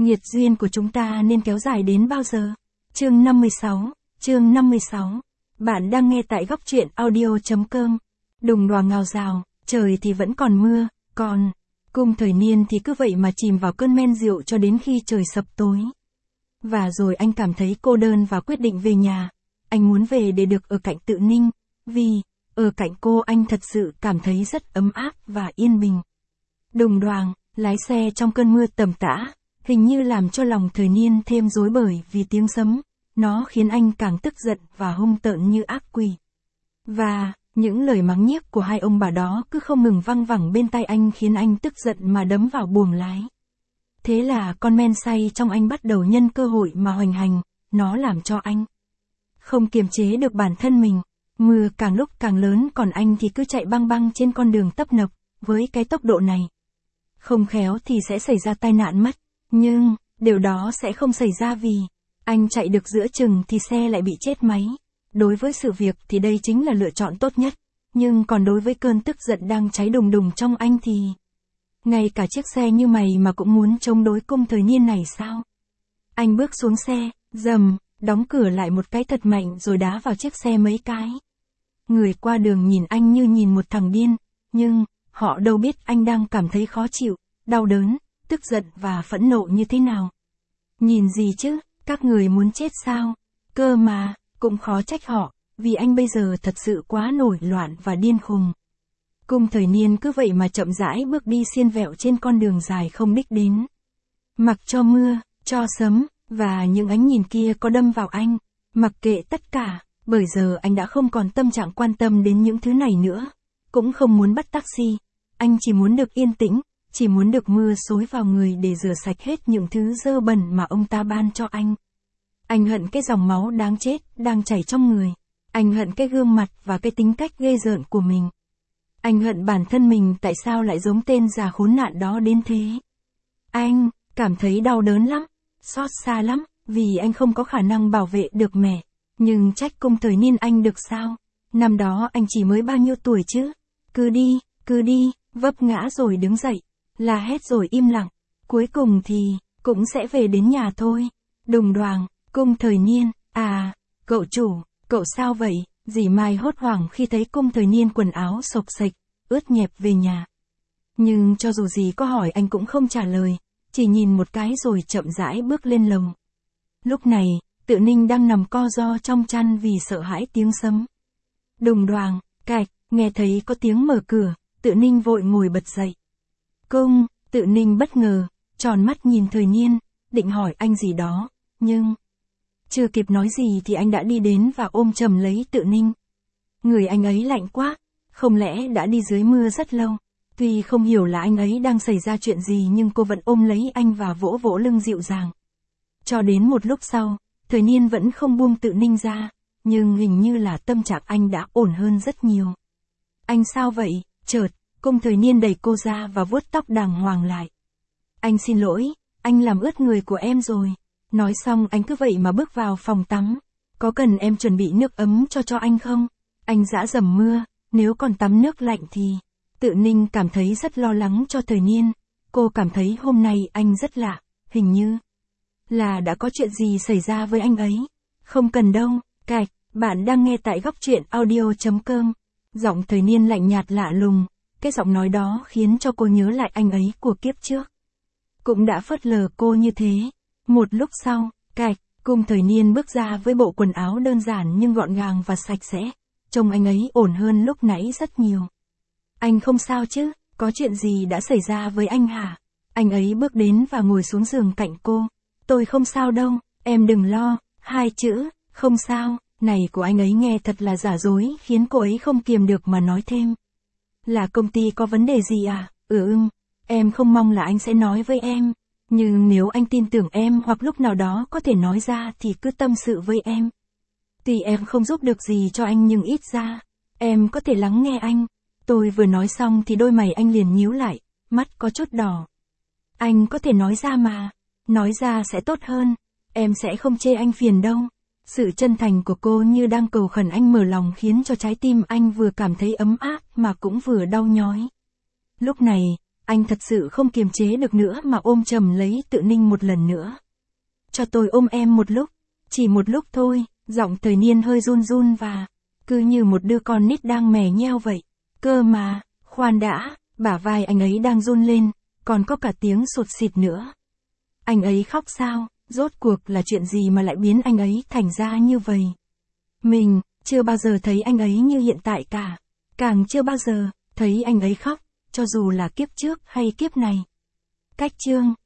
Nghiệt duyên của chúng ta nên kéo dài đến bao giờ? Chương 56. Bạn đang nghe tại góc truyện audio.com. Đùng đoàng ngào rào, trời thì vẫn còn mưa, còn Cung Thời Niên thì cứ vậy mà chìm vào cơn men rượu cho đến khi trời sập tối. Và rồi anh cảm thấy cô đơn và quyết định về nhà. Anh muốn về để được ở cạnh Tự Ninh, vì ở cạnh cô anh thật sự cảm thấy rất ấm áp và yên bình. Đùng đoàng, lái xe trong cơn mưa tầm tã, hình như làm cho lòng Thời Niên thêm rối bời vì tiếng sấm, nó khiến anh càng tức giận và hung tợn như ác quỷ. Và những lời mắng nhiếc của hai ông bà đó cứ không ngừng văng vẳng bên tai anh khiến anh tức giận mà đấm vào buồng lái. Thế là con men say trong anh bắt đầu nhân cơ hội mà hoành hành, nó làm cho anh không kiềm chế được bản thân mình. Mưa càng lúc càng lớn còn anh thì cứ chạy băng băng trên con đường tấp nập, với cái tốc độ này. Không khéo thì sẽ xảy ra tai nạn mất, nhưng điều đó sẽ không xảy ra vì anh chạy được giữa chừng thì xe lại bị chết máy. Đối với sự việc thì đây chính là lựa chọn tốt nhất, nhưng còn đối với cơn tức giận đang cháy đùng đùng trong anh thì ngay cả chiếc xe như mày mà cũng muốn chống đối Cung Thời Niên này sao? Anh bước xuống xe, rầm, đóng cửa lại một cái thật mạnh rồi đá vào chiếc xe mấy cái. Người qua đường nhìn anh như nhìn một thằng điên, nhưng họ đâu biết anh đang cảm thấy khó chịu, đau đớn, tức giận và phẫn nộ như thế nào. Nhìn gì chứ, các người muốn chết sao? Cơ mà, cũng khó trách họ, vì anh bây giờ thật sự quá nổi loạn và điên khùng. Cung Thời Niên cứ vậy mà chậm rãi bước đi xiên vẹo trên con đường dài không đích đến. Mặc cho mưa, cho sấm, và những ánh nhìn kia có đâm vào anh, mặc kệ tất cả, bởi giờ anh đã không còn tâm trạng quan tâm đến những thứ này nữa. Cũng không muốn bắt taxi, anh chỉ muốn được yên tĩnh, chỉ muốn được mưa xối vào người để rửa sạch hết những thứ dơ bẩn mà ông ta ban cho anh. Anh hận cái dòng máu đáng chết đang chảy trong người. Anh hận cái gương mặt và cái tính cách ghê rợn của mình. Anh hận bản thân mình tại sao lại giống tên già khốn nạn đó đến thế. Anh cảm thấy đau đớn lắm, xót xa lắm, vì anh không có khả năng bảo vệ được mẹ. Nhưng trách Cung Thời Niên anh được sao? Năm đó anh chỉ mới bao nhiêu tuổi chứ? Cứ đi, vấp ngã rồi đứng dậy, la hét rồi im lặng. Cuối cùng thì cũng sẽ về đến nhà thôi. Đùng đoàng, Cung Thời Niên, à, cậu chủ, cậu sao vậy? Dì Mai hốt hoảng khi thấy Cung Thời Niên quần áo xộc xệch, ướt nhẹp về nhà. Nhưng cho dù dì có hỏi anh cũng không trả lời, chỉ nhìn một cái rồi chậm rãi bước lên lầu. Lúc này, Tự Ninh đang nằm co ro trong chăn vì sợ hãi tiếng sấm. Đùng đoàng, cạch, nghe thấy có tiếng mở cửa, Tự Ninh vội ngồi bật dậy. Cung, Tự Ninh bất ngờ, tròn mắt nhìn Thời Niên, định hỏi anh gì đó, nhưng chưa kịp nói gì thì anh đã đi đến và ôm chầm lấy Tự Ninh. Người anh ấy lạnh quá, không lẽ đã đi dưới mưa rất lâu. Tuy không hiểu là anh ấy đang xảy ra chuyện gì nhưng cô vẫn ôm lấy anh và vỗ vỗ lưng dịu dàng. Cho đến một lúc sau, Thời Niên vẫn không buông Tự Ninh ra, nhưng hình như là tâm trạng anh đã ổn hơn rất nhiều. Anh sao vậy? Chợt, Cung Thời Niên đẩy cô ra và vuốt tóc đàng hoàng lại. Anh xin lỗi, anh làm ướt người của em rồi. Nói xong anh cứ vậy mà bước vào phòng tắm. Có cần em chuẩn bị nước ấm cho anh không? Anh dã dầm mưa, nếu còn tắm nước lạnh thì... Tự Ninh cảm thấy rất lo lắng cho Thời Niên. Cô cảm thấy hôm nay anh rất lạ, hình như là đã có chuyện gì xảy ra với anh ấy. Không cần đâu, cạch, bạn đang nghe tại góc truyện audio.com. Giọng Thời Niên lạnh nhạt lạ lùng, cái giọng nói đó khiến cho cô nhớ lại anh ấy của kiếp trước. Cũng đã phớt lờ cô như thế. Một lúc sau, cạch, Cung Thời Niên bước ra với bộ quần áo đơn giản nhưng gọn gàng và sạch sẽ. Trông anh ấy ổn hơn lúc nãy rất nhiều. Anh không sao chứ, có chuyện gì đã xảy ra với anh hả? Anh ấy bước đến và ngồi xuống giường cạnh cô. Tôi không sao đâu, em đừng lo, hai chữ, không sao, này của anh ấy nghe thật là giả dối khiến cô ấy không kiềm được mà nói thêm. Là công ty có vấn đề gì à? Em không mong là anh sẽ nói với em. Nhưng nếu anh tin tưởng em hoặc lúc nào đó có thể nói ra thì cứ tâm sự với em. Tuy em không giúp được gì cho anh nhưng ít ra, em có thể lắng nghe anh. Tôi vừa nói xong thì đôi mày anh liền nhíu lại, mắt có chút đỏ. Anh có thể nói ra mà, nói ra sẽ tốt hơn, em sẽ không chê anh phiền đâu. Sự chân thành của cô như đang cầu khẩn anh mở lòng khiến cho trái tim anh vừa cảm thấy ấm áp mà cũng vừa đau nhói. Lúc này, Anh thật sự không kiềm chế được nữa mà ôm chầm lấy Tự Ninh một lần nữa. Cho tôi ôm em một lúc, chỉ một lúc thôi, giọng Thời Niên hơi run run và cứ như một đứa con nít đang mè nheo vậy. Cơ mà, khoan đã, bả vai anh ấy đang run lên, còn có cả tiếng sột xịt nữa. Anh ấy khóc sao, rốt cuộc là chuyện gì mà lại biến anh ấy thành ra như vậy? Mình, chưa bao giờ thấy anh ấy như hiện tại cả. Càng chưa bao giờ, thấy anh ấy khóc, cho dù là kiếp trước hay kiếp này. Cách chương